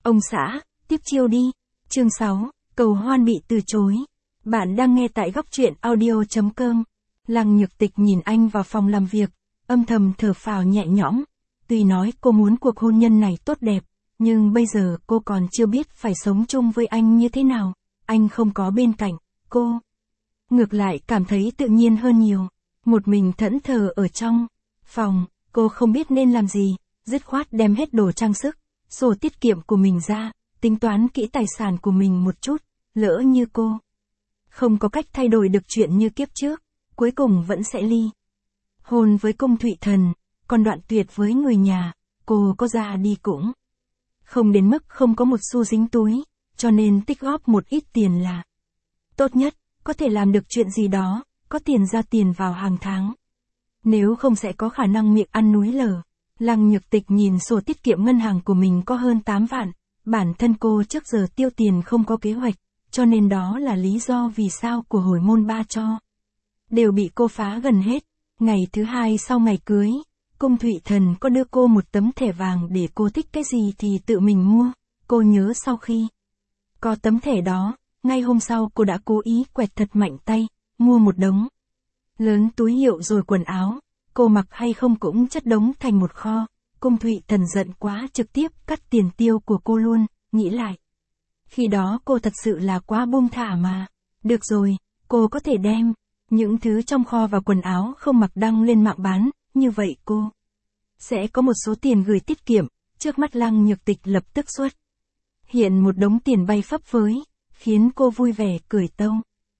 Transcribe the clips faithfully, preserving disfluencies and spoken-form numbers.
Ông xã, tiếp chiêu đi. Chương sáu, cầu hoan bị từ chối. Bạn đang nghe tại góc truyện audio chấm com. Lăng Nhược Tịch nhìn anh vào phòng làm việc, âm thầm thở phào nhẹ nhõm. Tuy nói cô muốn cuộc hôn nhân này tốt đẹp, nhưng bây giờ cô còn chưa biết phải sống chung với anh như thế nào. Anh không có bên cạnh cô. Ngược lại cảm thấy tự nhiên hơn nhiều. Một mình thẫn thờ ở trong phòng, cô không biết nên làm gì, dứt khoát đem hết đồ trang sức, sổ tiết kiệm của mình ra, tính toán kỹ tài sản của mình một chút, lỡ như cô không có cách thay đổi được chuyện như kiếp trước, cuối cùng vẫn sẽ ly hôn với Cung Thụy Thần, còn đoạn tuyệt với người nhà, cô có ra đi cũng không đến mức không có một xu dính túi, cho nên tích góp một ít tiền là tốt nhất, có thể làm được chuyện gì đó, có tiền ra tiền vào hàng tháng. Nếu không sẽ có khả năng miệng ăn núi lở. Lăng Nhược Tịch nhìn sổ tiết kiệm ngân hàng của mình có hơn tám vạn, bản thân cô trước giờ tiêu tiền không có kế hoạch, cho nên đó là lý do vì sao của hồi môn ba cho đều bị cô phá gần hết. Ngày thứ hai sau ngày cưới, Cung Thụy Thần có đưa cô một tấm thẻ vàng để cô thích cái gì thì tự mình mua. Cô nhớ sau khi có tấm thẻ đó, ngay hôm sau cô đã cố ý quẹt thật mạnh tay, mua một đống lớn túi hiệu rồi quần áo, cô mặc hay không cũng chất đống thành một kho. Cung Thụy Thần giận quá trực tiếp cắt tiền tiêu của cô luôn, nghĩ lại. Khi đó cô thật sự là quá buông thả mà. Được rồi, cô có thể đem những thứ trong kho và quần áo không mặc đăng lên mạng bán, như vậy cô sẽ có một số tiền gửi tiết kiệm. Trước mắt Lăng Nhược Tịch lập tức xuất hiện một đống tiền bay phấp phới, khiến cô vui vẻ cười tâu.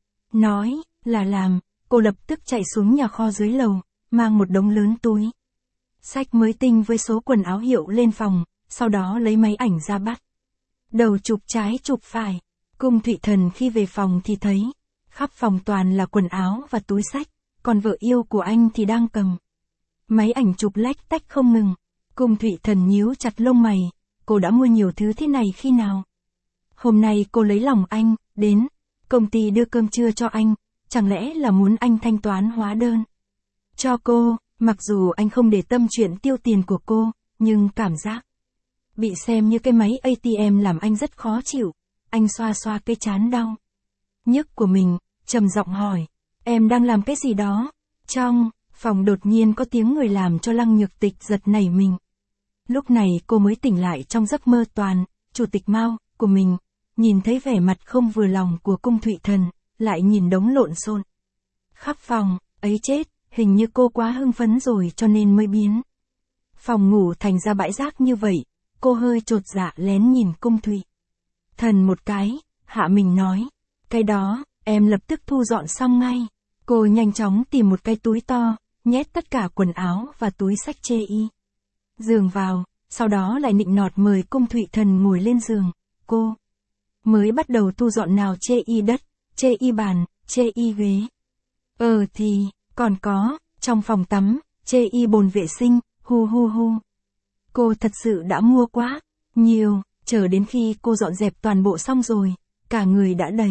Nói là làm, cô lập tức chạy xuống nhà kho dưới lầu, mang một đống lớn túi xách mới tinh với số quần áo hiệu lên phòng, sau đó lấy máy ảnh ra bắt đầu chụp trái chụp phải. Cung Thụy Thần khi về phòng thì thấy khắp phòng toàn là quần áo và túi xách, còn vợ yêu của anh thì đang cầm máy ảnh chụp lách tách không ngừng. Cung Thụy Thần nhíu chặt lông mày, cô đã mua nhiều thứ thế này khi nào? Hôm nay cô lấy lòng anh, đến công ty đưa cơm trưa cho anh, chẳng lẽ là muốn anh thanh toán hóa đơn cho cô? Mặc dù anh không để tâm chuyện tiêu tiền của cô, nhưng cảm giác bị xem như cái máy a tê em làm anh rất khó chịu. Anh xoa xoa cái trán đau nhức của mình, trầm giọng hỏi, em đang làm cái gì đó? Trong phòng đột nhiên có tiếng người làm cho Lăng Nhược Tịch giật nảy mình. Lúc này cô mới tỉnh lại trong giấc mơ toàn, chủ tịch Mao của mình, nhìn thấy vẻ mặt không vừa lòng của Cung Thụy Thần, lại nhìn đống lộn xộn khắp phòng, ấy chết, hình như cô quá hưng phấn rồi cho nên mới biến phòng ngủ thành ra bãi rác như vậy. Cô hơi chột dạ lén nhìn Cung Thụy Thần một cái, hạ mình nói, cái đó, em lập tức thu dọn xong ngay. Cô nhanh chóng tìm một cái túi to, nhét tất cả quần áo và túi xách chê y giường vào, sau đó lại nịnh nọt mời Cung Thụy Thần ngồi lên giường. Cô mới bắt đầu thu dọn nào chê y đất, chê y bàn, chê y ghế. Ờ thì, còn có, trong phòng tắm, chê y bồn vệ sinh, hu hu hu. Cô thật sự đã mua quá nhiều, chờ đến khi cô dọn dẹp toàn bộ xong rồi, cả người đã đầy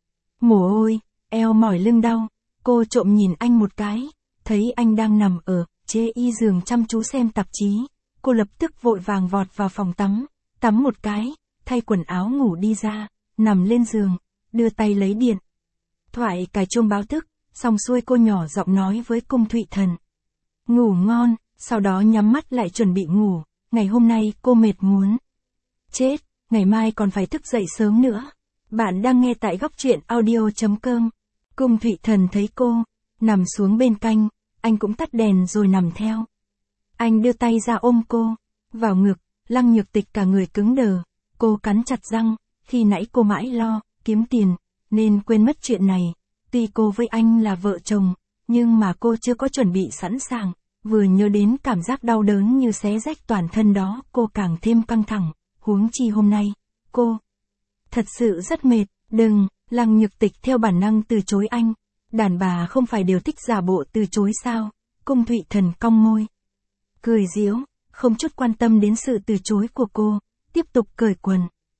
mồ hôi, eo mỏi lưng đau. Cô trộm nhìn anh một cái, thấy anh đang nằm ở chê y giường chăm chú xem tạp chí. Cô lập tức vội vàng vọt vào phòng tắm, tắm một cái, thay quần áo ngủ đi ra, nằm lên giường, đưa tay lấy điện thoại cài chuông báo thức, xong xuôi cô nhỏ giọng nói với Cung Thụy Thần. Ngủ ngon, sau đó nhắm mắt lại chuẩn bị ngủ. Ngày hôm nay cô mệt muốn chết, ngày mai còn phải thức dậy sớm nữa. Bạn đang nghe tại góc truyện audio chấm com. Cung Thụy Thần thấy cô nằm xuống bên cạnh, anh cũng tắt đèn rồi nằm theo. Anh đưa tay ra ôm cô vào ngực. Lăng Nhược Tịch cả người cứng đờ, cô cắn chặt răng, khi nãy cô mãi lo kiếm tiền nên quên mất chuyện này. Tuy cô với anh là vợ chồng, nhưng mà cô chưa có chuẩn bị sẵn sàng, vừa nhớ đến cảm giác đau đớn như xé rách toàn thân đó, cô càng thêm căng thẳng, huống chi hôm nay, cô thật sự rất mệt. Đừng, Lăng Nhược Tịch theo bản năng từ chối anh. Đàn bà không phải đều thích giả bộ từ chối sao? Cung Thụy Thần cong môi, cười giễu, không chút quan tâm đến sự từ chối của cô, tiếp tục cởi quần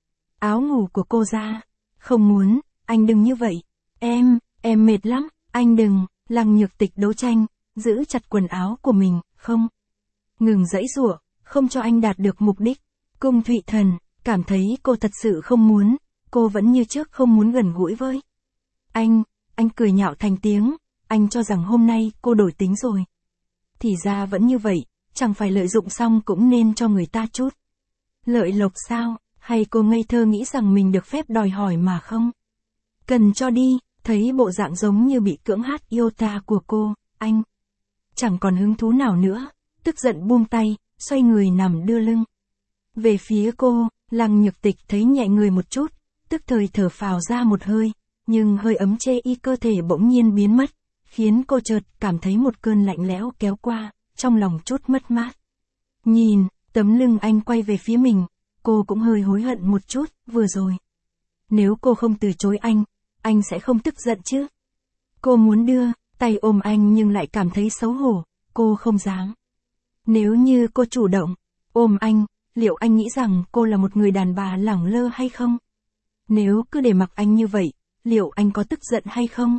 áo ngủ của cô ra. Không muốn, anh đừng như vậy. Em, em mệt lắm, anh đừng. Lăng Nhược Tịch đấu tranh, giữ chặt quần áo của mình, không ngừng giãy giụa, không cho anh đạt được mục đích. Cung Thụy Thần, cảm thấy cô thật sự không muốn, cô vẫn như trước không muốn gần gũi với anh. Anh cười nhạo thành tiếng, anh cho rằng hôm nay cô đổi tính rồi. Thì ra vẫn như vậy, chẳng phải lợi dụng xong cũng nên cho người ta chút lợi lộc sao, hay cô ngây thơ nghĩ rằng mình được phép đòi hỏi mà không cần cho đi. Thấy bộ dạng giống như bị cưỡng hát yêu ta của cô, anh chẳng còn hứng thú nào nữa, tức giận buông tay, xoay người nằm đưa lưng về phía cô. Lăng Nhược Tịch thấy nhẹ người một chút, tức thời thở phào ra một hơi, nhưng hơi ấm chê y cơ thể bỗng nhiên biến mất, khiến cô chợt cảm thấy một cơn lạnh lẽo kéo qua, trong lòng chút mất mát. Nhìn tấm lưng anh quay về phía mình, cô cũng hơi hối hận một chút, vừa rồi nếu cô không từ chối anh, anh sẽ không tức giận chứ. Cô muốn đưa tay ôm anh nhưng lại cảm thấy xấu hổ, cô không dám. Nếu như cô chủ động ôm anh, liệu anh nghĩ rằng cô là một người đàn bà lẳng lơ hay không? Nếu cứ để mặc anh như vậy, liệu anh có tức giận hay không?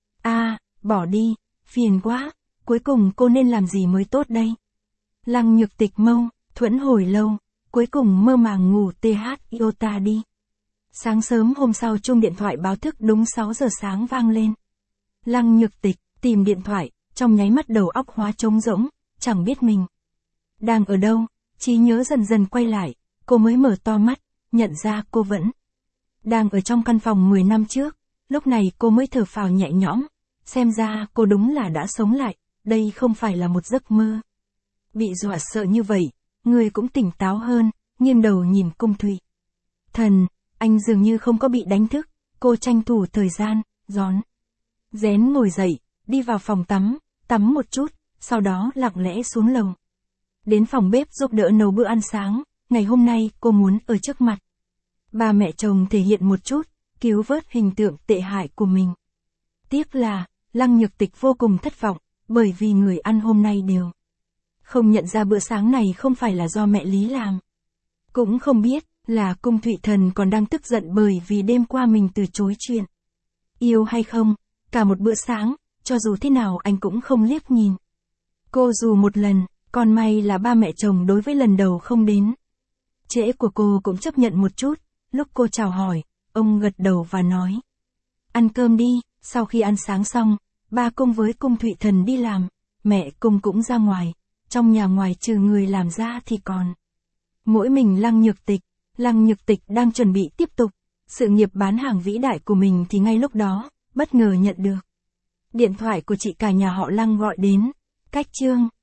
À, bỏ đi, phiền quá, cuối cùng cô nên làm gì mới tốt đây? Lăng Nhược Tịch mâu thuẫn hồi lâu, cuối cùng mơ màng ngủ tê hát iota đi. Sáng sớm hôm sau chuông điện thoại báo thức đúng sáu giờ sáng vang lên. Lăng Nhược Tịch tìm điện thoại, trong nháy mắt đầu óc hóa trống rỗng, chẳng biết mình đang ở đâu. Trí nhớ dần dần quay lại, cô mới mở to mắt, nhận ra cô vẫn đang ở trong căn phòng mười năm trước. Lúc này cô mới thở phào nhẹ nhõm, xem ra cô đúng là đã sống lại, đây không phải là một giấc mơ. Bị dọa sợ như vậy, người cũng tỉnh táo hơn, nghiêng đầu nhìn Cung Thụy Thần, anh dường như không có bị đánh thức. Cô tranh thủ thời gian, rón rén ngồi dậy, đi vào phòng tắm, tắm một chút, sau đó lặng lẽ xuống lầu. Đến phòng bếp giúp đỡ nấu bữa ăn sáng. Ngày hôm nay cô muốn ở trước mặt ba mẹ chồng thể hiện một chút, cứu vớt hình tượng tệ hại của mình. Tiếc là, Lăng Nhược Tịch vô cùng thất vọng, bởi vì người ăn hôm nay đều không nhận ra bữa sáng này không phải là do mẹ Lý làm. Cũng không biết là Cung Thụy Thần còn đang tức giận bởi vì đêm qua mình từ chối chuyện yêu hay không. Cả một bữa sáng, cho dù thế nào anh cũng không liếc nhìn cô dù một lần. Còn may là ba mẹ chồng đối với lần đầu không đến trễ của cô cũng chấp nhận một chút. Lúc cô chào hỏi, ông gật đầu và nói: ăn cơm đi. Sau khi ăn sáng xong, ba Cung với Cung Thụy Thần đi làm, mẹ Cung cũng ra ngoài. Trong nhà ngoài trừ người làm ra thì còn mỗi mình Lăng Nhược Tịch. Lăng Nhược Tịch đang chuẩn bị tiếp tục sự nghiệp bán hàng vĩ đại của mình thì ngay lúc đó, bất ngờ nhận được điện thoại của chị cả nhà họ Lăng gọi đến. Cách chương